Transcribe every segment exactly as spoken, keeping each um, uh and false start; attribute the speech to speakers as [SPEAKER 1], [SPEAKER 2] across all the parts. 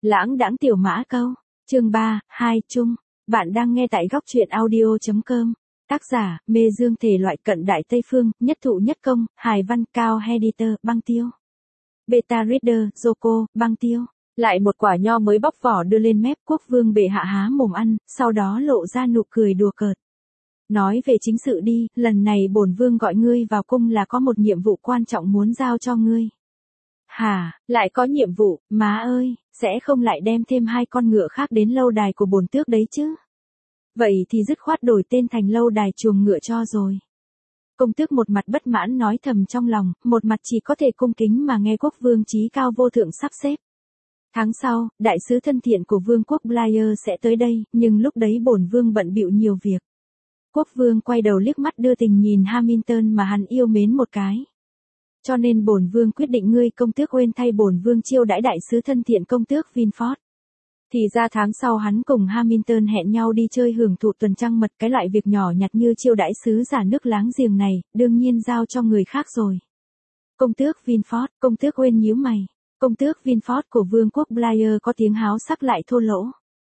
[SPEAKER 1] Lãng đãng tiểu mã câu, chương ba, hai chung. Bạn đang nghe tại góc truyện audio chấm com. Tác giả, mê dương thể loại cận đại Tây Phương, nhất thụ nhất công, hài văn cao editor, băng tiêu. Beta reader, Joko, băng tiêu. Lại một quả nho mới bóc vỏ đưa lên mép, quốc vương bệ hạ há mồm ăn, sau đó lộ ra nụ cười đùa cợt. Nói về chính sự đi, lần này bổn vương gọi ngươi vào cung là có một nhiệm vụ quan trọng muốn giao cho ngươi. Hả, lại có nhiệm vụ, má ơi, sẽ không lại đem thêm hai con ngựa khác đến lâu đài của bổn tước đấy chứ? Vậy thì dứt khoát đổi tên thành lâu đài chuồng ngựa cho rồi. Công tước một mặt bất mãn nói thầm trong lòng, một mặt chỉ có thể cung kính mà nghe quốc vương chí cao vô thượng sắp xếp. Tháng sau, đại sứ thân thiện của vương quốc Blair sẽ tới đây, nhưng lúc đấy bổn vương bận bịu nhiều việc. Quốc vương quay đầu liếc mắt đưa tình nhìn Hamilton mà hắn yêu mến một cái. Cho nên bổn vương quyết định ngươi công tước Wayne thay bổn vương chiêu đãi đại sứ thân thiện công tước Vinford. Thì ra tháng sau hắn cùng Hamilton hẹn nhau đi chơi hưởng thụ tuần trăng mật, cái loại việc nhỏ nhặt như chiêu đãi sứ giả nước láng giềng này, đương nhiên giao cho người khác rồi. Công tước Vinford, công tước Wayne nhíu mày. Công tước Vinford của vương quốc Blair có tiếng háo sắc lại thô lỗ.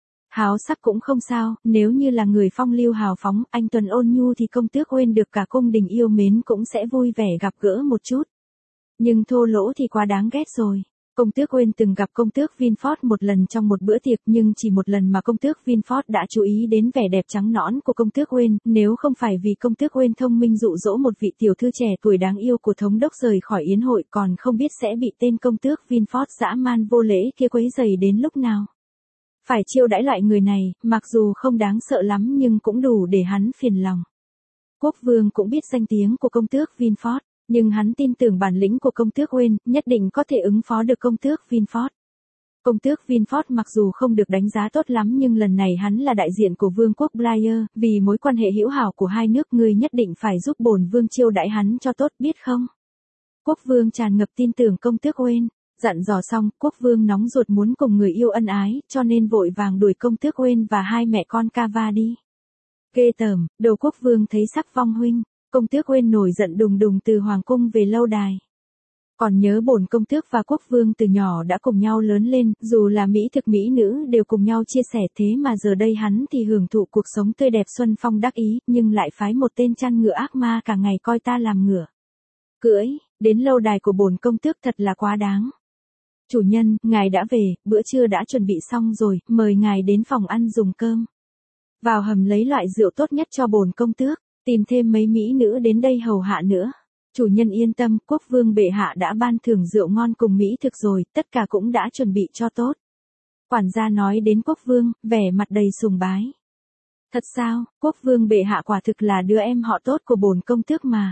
[SPEAKER 1] Háo sắc cũng không sao, nếu như là người phong lưu hào phóng, anh tuần ôn nhu thì công tước Wayne được cả cung đình yêu mến cũng sẽ vui vẻ gặp gỡ một chút. Nhưng thô lỗ thì quá đáng ghét rồi. Công tước Wayne từng gặp công tước Vinford một lần trong một bữa tiệc, nhưng chỉ một lần mà công tước Vinford đã chú ý đến vẻ đẹp trắng nõn của công tước Wayne, nếu không phải vì công tước Wayne thông minh dụ dỗ một vị tiểu thư trẻ tuổi đáng yêu của thống đốc rời khỏi yến hội, còn không biết sẽ bị tên công tước Vinford dã man vô lễ kia quấy rầy đến lúc nào. Phải chiêu đãi loại người này, mặc dù không đáng sợ lắm nhưng cũng đủ để hắn phiền lòng. Quốc vương cũng biết danh tiếng của công tước Vinford, nhưng hắn tin tưởng bản lĩnh của công tước Wayne, nhất định có thể ứng phó được công tước Vinford. Công tước Vinford mặc dù không được đánh giá tốt lắm nhưng lần này hắn là đại diện của vương quốc Blair, vì mối quan hệ hữu hảo của hai nước ngươi nhất định phải giúp bổn vương chiêu đãi hắn cho tốt biết không? Quốc vương tràn ngập tin tưởng công tước Wayne. Dặn dò xong, quốc vương nóng ruột muốn cùng người yêu ân ái, cho nên vội vàng đuổi công tước Wayne và hai mẹ con Cava đi. Ghê tởm, đồ quốc vương thấy sắc vong huynh, công tước Wayne nổi giận đùng đùng từ hoàng cung về lâu đài. Còn nhớ bổn công tước và quốc vương từ nhỏ đã cùng nhau lớn lên, dù là mỹ thực mỹ nữ đều cùng nhau chia sẻ, thế mà giờ đây hắn thì hưởng thụ cuộc sống tươi đẹp xuân phong đắc ý, nhưng lại phái một tên chăn ngựa ác ma cả ngày coi ta làm ngựa cưỡi, đến lâu đài của bổn công tước thật là quá đáng. Chủ nhân, ngài đã về, bữa trưa đã chuẩn bị xong rồi, mời ngài đến phòng ăn dùng cơm. Vào hầm lấy loại rượu tốt nhất cho bổn công tước, tìm thêm mấy mỹ nữ đến đây hầu hạ nữa. Chủ nhân yên tâm, quốc vương bệ hạ đã ban thưởng rượu ngon cùng mỹ thực rồi, tất cả cũng đã chuẩn bị cho tốt. Quản gia nói đến quốc vương, vẻ mặt đầy sùng bái. Thật sao, quốc vương bệ hạ quả thực là đứa em họ tốt của bổn công tước mà.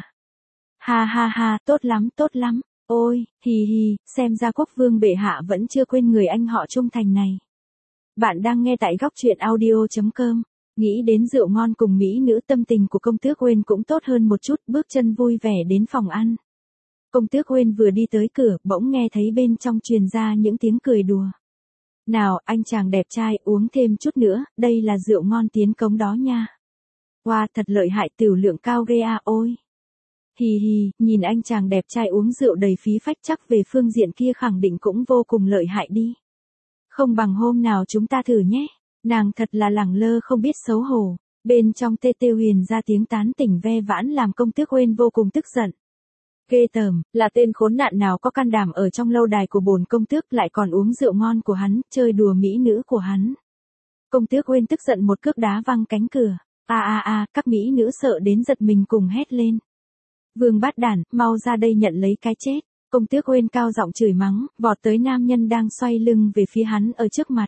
[SPEAKER 1] Ha ha ha, tốt lắm, tốt lắm. Ôi, hì hì, xem ra quốc vương bệ hạ vẫn chưa quên người anh họ trung thành này. Bạn đang nghe tại góc truyện audio chấm com. Nghĩ đến rượu ngon cùng mỹ nữ, tâm tình của công tước Wayne cũng tốt hơn một chút, bước chân vui vẻ đến phòng ăn. Công tước Wayne vừa đi tới cửa, bỗng nghe thấy bên trong truyền ra những tiếng cười đùa. Nào, anh chàng đẹp trai, uống thêm chút nữa, đây là rượu ngon tiến cống đó nha. Wow, thật lợi hại, tửu lượng cao ghê à, ôi. Hì hì, nhìn anh chàng đẹp trai uống rượu đầy phí phách, chắc về phương diện kia khẳng định cũng vô cùng lợi hại đi. Không bằng hôm nào chúng ta thử nhé. Nàng thật là lẳng lơ không biết xấu hổ. Bên trong tê tê huyền ra tiếng tán tỉnh ve vãn làm công tước Wayne vô cùng tức giận. Ghê tởm, là tên khốn nạn nào có can đảm ở trong lâu đài của bổn công tước lại còn uống rượu ngon của hắn, chơi đùa mỹ nữ của hắn. Công tước Wayne tức giận một cước đá văng cánh cửa. A a a, các mỹ nữ sợ đến giật mình cùng hét lên. Vương bát đản, mau ra đây nhận lấy cái chết. Công tước Wayne cao giọng chửi mắng, vọt tới nam nhân đang xoay lưng về phía hắn ở trước mặt.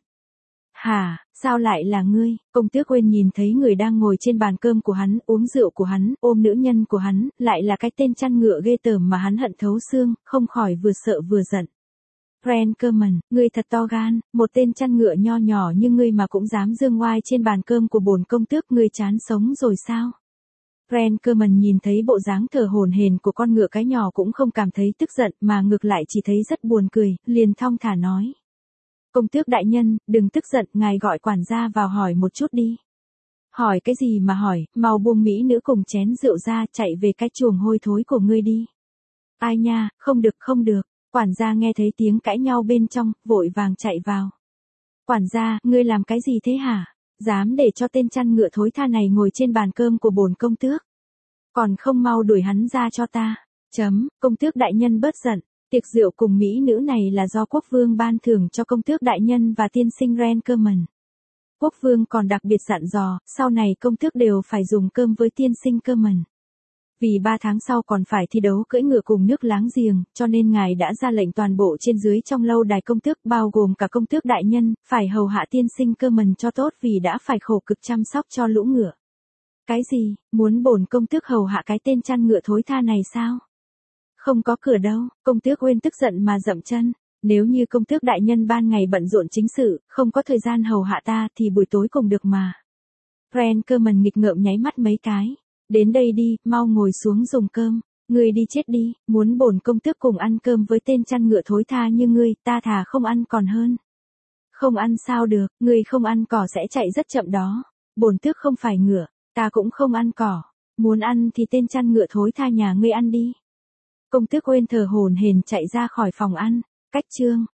[SPEAKER 1] Hả, sao lại là ngươi? Công tước Wayne nhìn thấy người đang ngồi trên bàn cơm của hắn, uống rượu của hắn, ôm nữ nhân của hắn, lại là cái tên chăn ngựa ghê tởm mà hắn hận thấu xương, không khỏi vừa sợ vừa giận. Rankerman, ngươi thật to gan, một tên chăn ngựa nho nhỏ như ngươi mà cũng dám dương oai trên bàn cơm của bổn công tước, ngươi chán sống rồi sao? Rankerman nhìn thấy bộ dáng thở hổn hển của con ngựa cái nhỏ cũng không cảm thấy tức giận mà ngược lại chỉ thấy rất buồn cười, liền thong thả nói. Công tước đại nhân, đừng tức giận, ngài gọi quản gia vào hỏi một chút đi. Hỏi cái gì mà hỏi, mau buông mỹ nữ cùng chén rượu ra, chạy về cái chuồng hôi thối của ngươi đi. Ai nha, không được không được, quản gia nghe thấy tiếng cãi nhau bên trong, vội vàng chạy vào. Quản gia, ngươi làm cái gì thế hả? Dám để cho tên chăn ngựa thối tha này ngồi trên bàn cơm của bổn công tước. Còn không mau đuổi hắn ra cho ta. Chấm, công tước đại nhân bớt giận. Tiệc rượu cùng mỹ nữ này là do quốc vương ban thưởng cho công tước đại nhân và tiên sinh Renkerman. Quốc vương còn đặc biệt dặn dò, sau này công tước đều phải dùng cơm với tiên sinh Kerman. Vì ba tháng sau còn phải thi đấu cưỡi ngựa cùng nước láng giềng, cho nên ngài đã ra lệnh toàn bộ trên dưới trong lâu đài công tước bao gồm cả công tước đại nhân, phải hầu hạ tiên sinh Kerman cho tốt vì đã phải khổ cực chăm sóc cho lũ ngựa. Cái gì, muốn bổn công tước hầu hạ cái tên chăn ngựa thối tha này sao? Không có cửa đâu, công tước Wayne tức giận mà dậm chân. Nếu như công tước đại nhân ban ngày bận rộn chính sự, không có thời gian hầu hạ ta thì buổi tối cùng được mà. Renkerman nghịch ngợm nháy mắt mấy cái. Đến đây đi, mau ngồi xuống dùng cơm. Ngươi đi chết đi, muốn bổn công tước cùng ăn cơm với tên chăn ngựa thối tha như ngươi, ta thà không ăn còn hơn. Không ăn sao được, ngươi không ăn cỏ sẽ chạy rất chậm đó. Bổn tước không phải ngựa, ta cũng không ăn cỏ. Muốn ăn thì tên chăn ngựa thối tha nhà ngươi ăn đi. Công tước Wayne thở hổn hển chạy ra khỏi phòng ăn. Cách chương